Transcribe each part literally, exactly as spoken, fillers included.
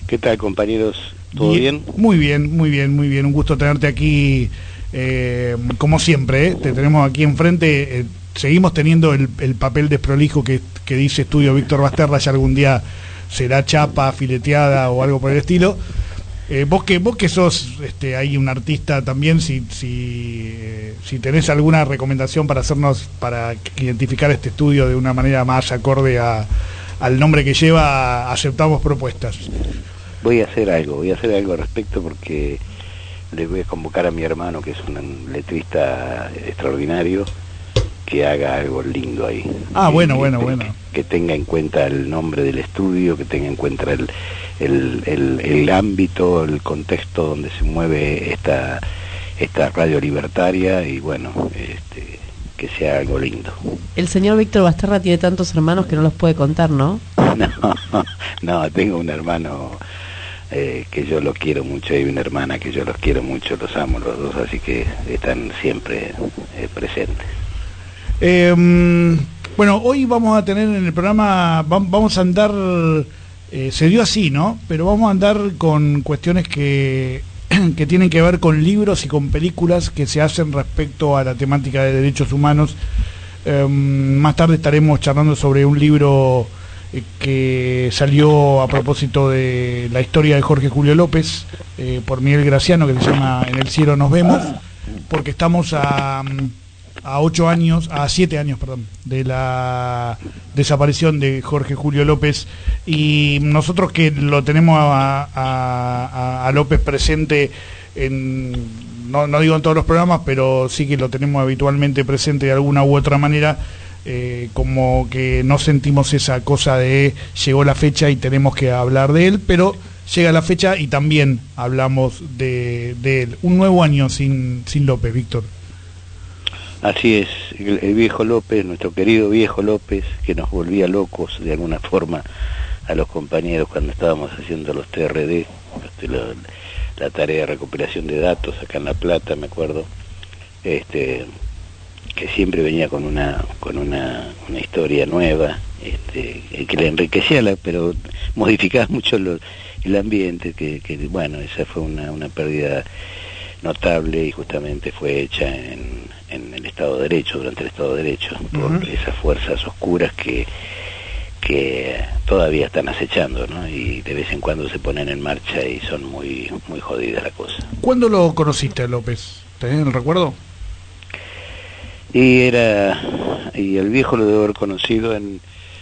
¿Qué tal, compañeros? ¿Todo bien? bien? Muy bien, muy bien, muy bien. Un gusto tenerte aquí, eh, como siempre, ¿eh? Te tenemos aquí enfrente. Eh, seguimos teniendo el, el papel desprolijo que, que dice Estudio Víctor Basterra, ya algún día será chapa, fileteada o algo por el estilo. Eh, vos que vos que sos este, ahí un artista también, si, si, eh, si tenés alguna recomendación para hacernos, para identificar este estudio de una manera más acorde a, al nombre que lleva, aceptamos propuestas. Voy a hacer algo, voy a hacer algo al respecto porque le voy a convocar a mi hermano, que es un letrista extraordinario, que haga algo lindo ahí. Ah, que, bueno, que, bueno, que, bueno. Que tenga en cuenta el nombre del estudio, que tenga en cuenta el, el, el, el ámbito, el contexto donde se mueve esta, esta radio libertaria y bueno, este, que sea algo lindo. El señor Víctor Basterra tiene tantos hermanos que no los puede contar, ¿no? No, no, tengo un hermano eh, que yo lo quiero mucho y una hermana que yo los quiero mucho, los amo los dos, así que están siempre eh, presentes. Eh, bueno, hoy vamos a tener en el programa, vamos a andar, eh, se dio así, ¿no? Pero vamos a andar con cuestiones que, que tienen que ver con libros y con películas que se hacen respecto a la temática de derechos humanos. Eh, más tarde estaremos charlando sobre un libro eh, que salió a propósito de la historia de Jorge Julio López, eh, por Miguel Graciano, que se llama En el cielo nos vemos, porque estamos a... a ocho años, a siete años, perdón, de la desaparición de Jorge Julio López, y nosotros que lo tenemos a, a, a López presente en, no, no digo en todos los programas, pero sí que lo tenemos habitualmente presente de alguna u otra manera, eh, como que no sentimos esa cosa de llegó la fecha y tenemos que hablar de él, pero llega la fecha y también hablamos de, de él. Un nuevo año sin, sin López, Víctor. Así es, el, el viejo López, nuestro querido viejo López, que nos volvía locos de alguna forma a los compañeros cuando estábamos haciendo los T R D, este, la, la tarea de recuperación de datos acá en La Plata, me acuerdo, este, que siempre venía con una con una, una historia nueva, este, que le enriquecía, la, pero modificaba mucho lo, el ambiente, que, que bueno, esa fue una, una pérdida notable y justamente fue hecha en, en el Estado de Derecho, durante el Estado de Derecho, por uh-huh. esas fuerzas oscuras que que todavía están acechando, ¿no? Y de vez en cuando se ponen en marcha y son muy muy jodidas la cosa. ¿Cuándo lo conociste a López? ¿Tenés el recuerdo? Y era y el viejo lo debo haber conocido en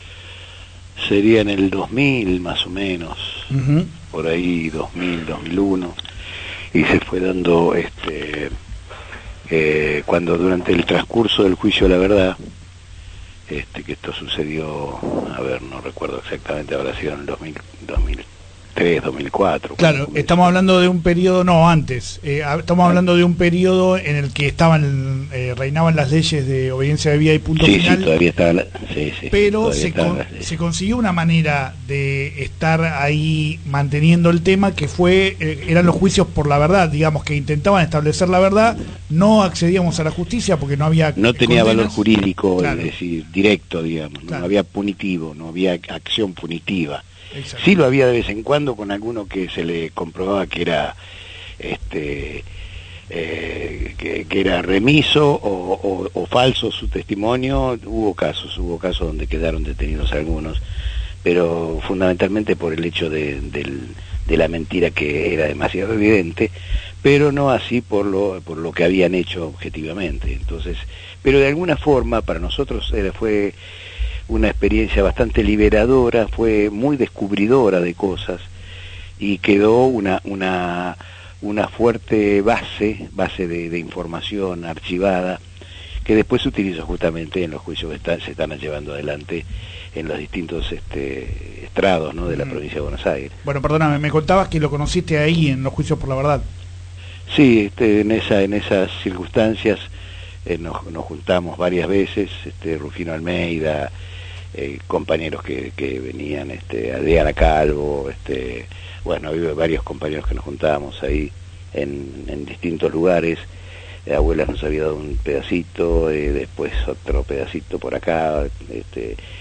sería en el dos mil más o menos, uh-huh. por ahí dos mil, dos mil uno. Y se fue dando este eh, cuando durante el transcurso del juicio a la verdad, este que esto sucedió, a ver, no recuerdo exactamente, habrá sido en el dos mil, dos mil tres, dos mil cuatro. Claro, estamos hablando de un periodo, no, antes, eh, estamos hablando de un periodo en el que estaban eh, reinaban las leyes de obediencia debida y punto sí, final. Sí, todavía estaba la, sí, sí, pero se, con, se consiguió una manera de estar ahí manteniendo el tema que fue, eh, eran los juicios por la verdad, digamos, que intentaban establecer la verdad, no accedíamos a la justicia porque no había... No tenía condenas. Valor jurídico, claro. Es decir, directo, digamos, claro. No había punitivo, no había acción punitiva. Exacto. Sí lo había de vez en cuando con alguno que se le comprobaba que era este eh, que, que era remiso o, o, o falso su testimonio. Hubo casos, hubo casos donde quedaron detenidos algunos, pero fundamentalmente por el hecho de, de, de la mentira que era demasiado evidente, pero no así por lo por lo que habían hecho objetivamente. Entonces, pero de alguna forma para nosotros era, fue una experiencia bastante liberadora, fue muy descubridora de cosas y quedó una una una fuerte base base de, de información archivada que después se utilizó justamente en los juicios que están, se están llevando adelante en los distintos este, estrados, ¿no?, de la mm. provincia de Buenos Aires. Bueno, perdóname, me contabas que lo conociste ahí en los juicios por la verdad. Sí, este, en esa en esas circunstancias eh, nos, nos juntamos varias veces, este, Rufino Almeida, Eh, compañeros que, que venían, este, Adriana Calvo, este, bueno, había varios compañeros que nos juntábamos ahí en, en distintos lugares. eh, Abuelas nos había dado un pedacito, eh, después otro pedacito por acá, este,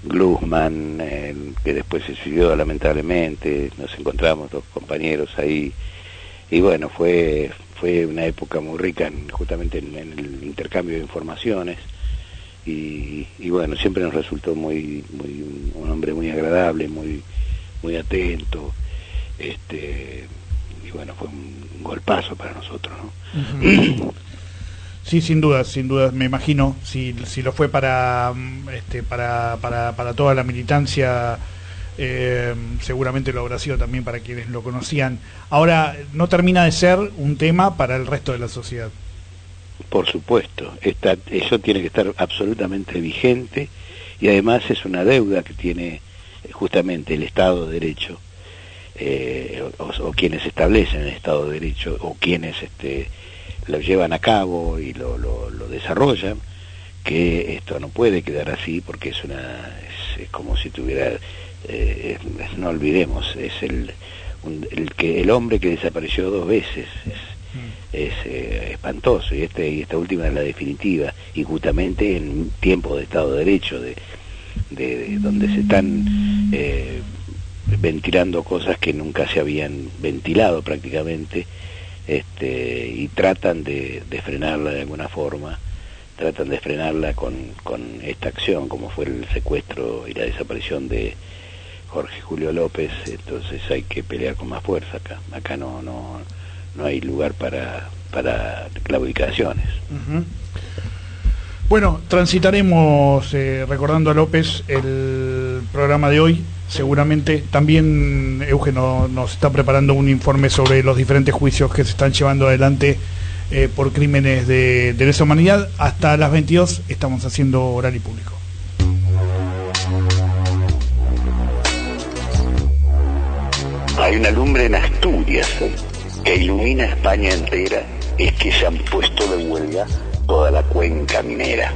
Glusman, eh, que después se suicidó lamentablemente, nos encontramos dos compañeros ahí, y bueno, fue fue una época muy rica en, justamente en, en el intercambio de informaciones, y, y bueno, siempre nos resultó muy, muy un, un hombre muy agradable, muy, muy atento, este y bueno, fue un golpazo para nosotros, ¿no? Uh-huh. Sí, sin duda, sin duda, me imagino, si, si lo fue para, este, para, para, para toda la militancia, eh, seguramente lo habrá sido también para quienes lo conocían. Ahora, no termina de ser un tema para el resto de la sociedad. Por supuesto, esta, eso tiene que estar absolutamente vigente, y además es una deuda que tiene justamente el Estado de Derecho, eh, o, o quienes establecen el Estado de Derecho, o quienes este lo llevan a cabo y lo, lo, lo desarrollan, que esto no puede quedar así, porque es una es, es como si tuviera eh, es, no olvidemos, es el un, el que el hombre que desapareció dos veces, es, es eh, espantoso, y este y esta última es la definitiva, y justamente en tiempo de Estado de Derecho, de, de, de donde se están eh, ventilando cosas que nunca se habían ventilado prácticamente. Este, y tratan de, de frenarla de alguna forma, tratan de frenarla con, con esta acción, como fue el secuestro y la desaparición de Jorge Julio López. Entonces hay que pelear con más fuerza acá. Acá no no no hay lugar para, para claudicaciones. Uh-huh. Bueno, transitaremos, eh, recordando a López, el programa de hoy. Seguramente también Eugenio nos está preparando un informe sobre los diferentes juicios que se están llevando adelante eh, por crímenes de, de lesa humanidad. Hasta las veintidós estamos haciendo Oral y Público. Hay una lumbre en Asturias que ilumina España entera, es que se han puesto de huelga toda la cuenca minera.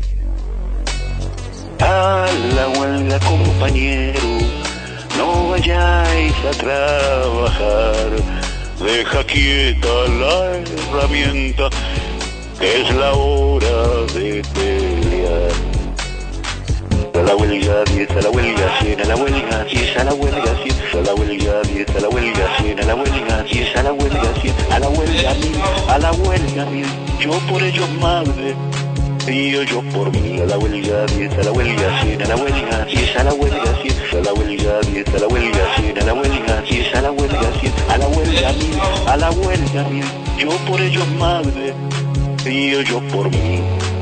A la huelga, compañero, no vayáis a trabajar, deja quieta la herramienta, que es la hora de pelear. A la huelga, diez, a la huelga, cien, a la huelga, diez, a la huelga, cien, a la huelga, diez, a la huelga, cien, a la huelga, diez, a la huelga, cien, a la huelga, mil, a la huelga, mil, yo por ellos madre. Y yo, yo por mí, a la huelga, diez, a la huelga, cien, a la huelga, diez, a la huelga, cien, a la huelga, diez, a la huelga, cien, a la huelga, diez, a la huelga, cien, a la huelga, mil, a la huelga, mil, yo por ellos madre, y yo, yo por mí.